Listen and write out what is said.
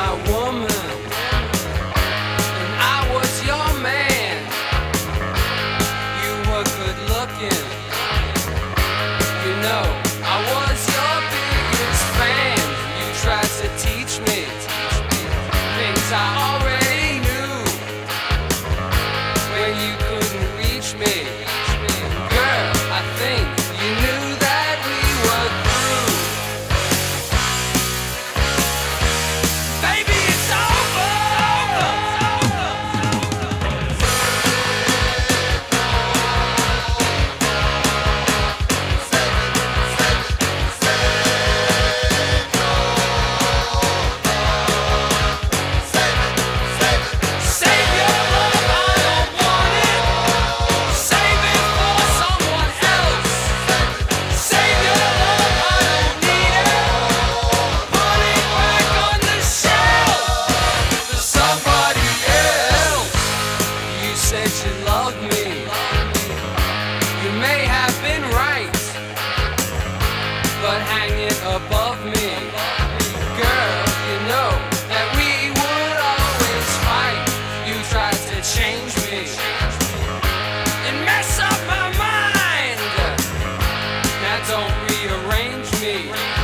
my woman, and I was your man. You were good looking, you know, I was your biggest fan. You tried to teach me things I already knew when you couldn't reach me. Girl, I think you knew that we were through. Baby, it's over. Save your love, I don't want it. Save it for someone else. Save your love, I don't need it. Put it back on the shelf for somebody else. You said you loved me. You may have been right, but hang it above me. Girl, you know that we would always fight. You tried to change me and mess up my mind. Now don't rearrange me.